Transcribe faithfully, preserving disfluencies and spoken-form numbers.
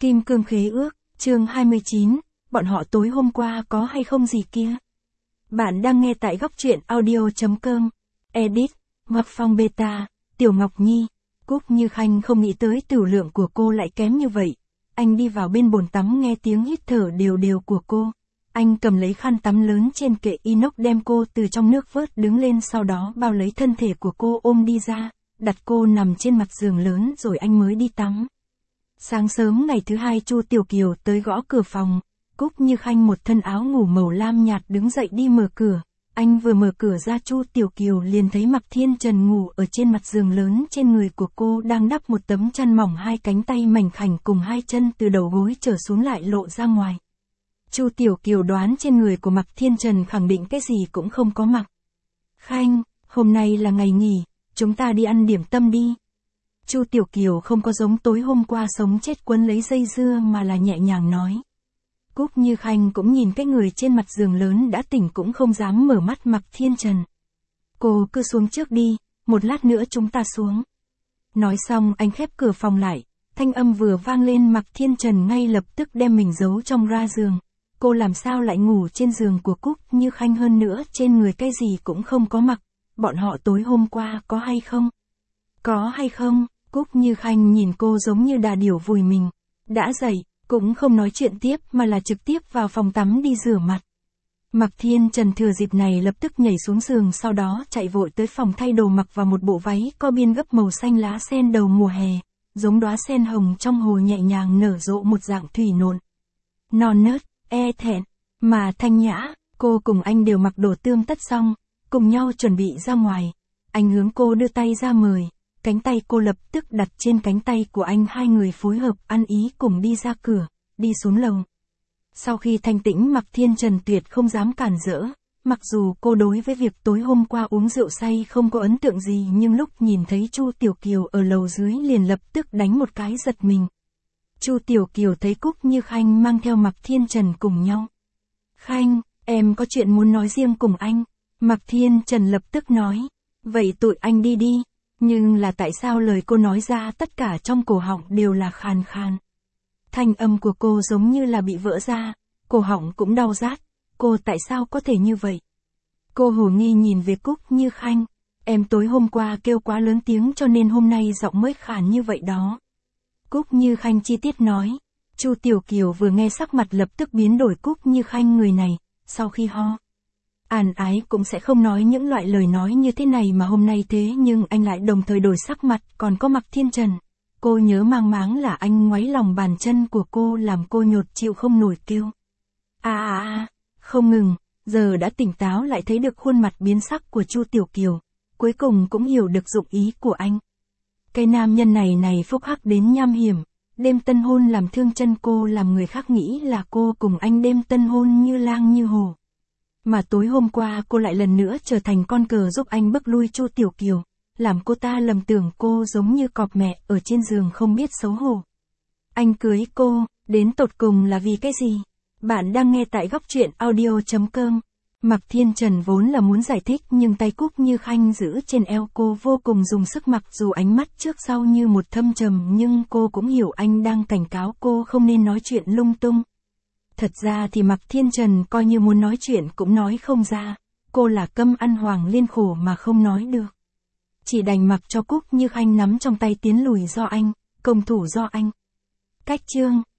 Kim cương khế ước, chương hai mươi chín, bọn họ tối hôm qua có hay không gì kia. Bạn đang nghe tại góc truyện audio.com, edit, Ngọc Phong Beta, Tiểu Ngọc Nhi. Cúc Như Khanh không nghĩ tới tửu lượng của cô lại kém như vậy. Anh đi vào bên bồn tắm nghe tiếng hít thở đều đều của cô. Anh cầm lấy khăn tắm lớn trên kệ inox đem cô từ trong nước vớt đứng lên, sau đó bao lấy thân thể của cô ôm đi ra, đặt cô nằm trên mặt giường lớn rồi anh mới đi tắm. Sáng sớm ngày thứ hai Chu Tiểu Kiều tới gõ cửa phòng. Cúc Như Khanh một thân áo ngủ màu lam nhạt đứng dậy đi mở cửa. Anh vừa mở cửa ra Chu Tiểu Kiều liền thấy Mạc Thiên Trần ngủ ở trên mặt giường lớn, trên người của cô đang đắp một tấm chăn mỏng, hai cánh tay mảnh khảnh cùng hai chân từ đầu gối trở xuống lại lộ ra ngoài. Chu Tiểu Kiều đoán trên người của Mạc Thiên Trần khẳng định cái gì cũng không có mặc. Khanh, hôm nay là ngày nghỉ, chúng ta đi ăn điểm tâm đi. Chu Tiểu Kiều không có giống tối hôm qua sống chết quấn lấy dây dưa mà là nhẹ nhàng nói. Cúc Như Khanh cũng nhìn cái người trên mặt giường lớn đã tỉnh cũng không dám mở mắt Mạc Thiên Trần. Cô cứ xuống trước đi, một lát nữa chúng ta xuống. Nói xong anh khép cửa phòng lại, thanh âm vừa vang lên Mạc Thiên Trần ngay lập tức đem mình giấu trong ra giường. Cô làm sao lại ngủ trên giường của Cúc Như Khanh, hơn nữa trên người cái gì cũng không có mặc, bọn họ tối hôm qua có hay không? Có hay không? Cúc Như Khanh nhìn cô giống như đà điểu vùi mình. Đã dậy, cũng không nói chuyện tiếp mà là trực tiếp vào phòng tắm đi rửa mặt. Mạc Thiên Trần thừa dịp này lập tức nhảy xuống giường, sau đó chạy vội tới phòng thay đồ mặc vào một bộ váy có biên gấp màu xanh lá sen đầu mùa hè, giống đóa sen hồng trong hồ nhẹ nhàng nở rộ một dạng thủy nộn. Non nớt, e thẹn, mà thanh nhã. Cô cùng anh đều mặc đồ tươm tất xong, cùng nhau chuẩn bị ra ngoài. Anh hướng cô đưa tay ra mời. Cánh tay cô lập tức đặt trên cánh tay của anh, hai người phối hợp ăn ý cùng đi ra cửa, đi xuống lầu. Sau khi thanh tĩnh, Mạc Thiên Trần tuyệt không dám cản rỡ, mặc dù cô đối với việc tối hôm qua uống rượu say không có ấn tượng gì, nhưng lúc nhìn thấy Chu Tiểu Kiều ở lầu dưới liền lập tức đánh một cái giật mình. Chu Tiểu Kiều thấy Cúc Như Khanh mang theo Mạc Thiên Trần cùng nhau. Khanh, em có chuyện muốn nói riêng cùng anh. Mạc Thiên Trần lập tức nói, vậy tụi anh đi đi. Nhưng là tại sao lời cô nói ra tất cả trong cổ họng đều là khàn khàn. Thanh âm của cô giống như là bị vỡ ra, cổ họng cũng đau rát, cô tại sao có thể như vậy? Cô hồ nghi nhìn về Cúc Như Khanh, em tối hôm qua kêu quá lớn tiếng cho nên hôm nay giọng mới khàn như vậy đó. Cúc Như Khanh chi tiết nói. Chu Tiểu Kiều vừa nghe sắc mặt lập tức biến đổi. Cúc Như Khanh người này, sau khi ho àn ái cũng sẽ không nói những loại lời nói như thế này mà hôm nay thế nhưng anh lại đồng thời đổi sắc mặt. Còn có Mạc Thiên Trần, cô nhớ mang máng là anh ngoáy lòng bàn chân của cô làm cô nhột chịu không nổi kêu. À à à, không ngừng, giờ đã tỉnh táo lại thấy được khuôn mặt biến sắc của Chu Tiểu Kiều, cuối cùng cũng hiểu được dụng ý của anh. Cái nam nhân này này phúc hắc đến nham hiểm, đêm tân hôn làm thương chân cô, làm người khác nghĩ là cô cùng anh đêm tân hôn như lang như hổ. Mà tối hôm qua cô lại lần nữa trở thành con cờ giúp anh bức lui Chu Tiểu Kiều, làm cô ta lầm tưởng cô giống như cọp mẹ ở trên giường không biết xấu hổ. Anh cưới cô, đến tột cùng là vì cái gì? Bạn đang nghe tại góc truyện audio.com. Mạc Thiên Trần vốn là muốn giải thích nhưng tay Cúc Như Khanh giữ trên eo cô vô cùng dùng sức, mặc dù ánh mắt trước sau như một thâm trầm nhưng cô cũng hiểu anh đang cảnh cáo cô không nên nói chuyện lung tung. Thật ra thì Mạc Thiên Trần coi như muốn nói chuyện cũng nói không ra, cô là câm ăn hoàng liên khổ mà không nói được. Chỉ đành mặc cho Cúc Như Khanh nắm trong tay tiến lùi do anh, công thủ do anh. Cách chương.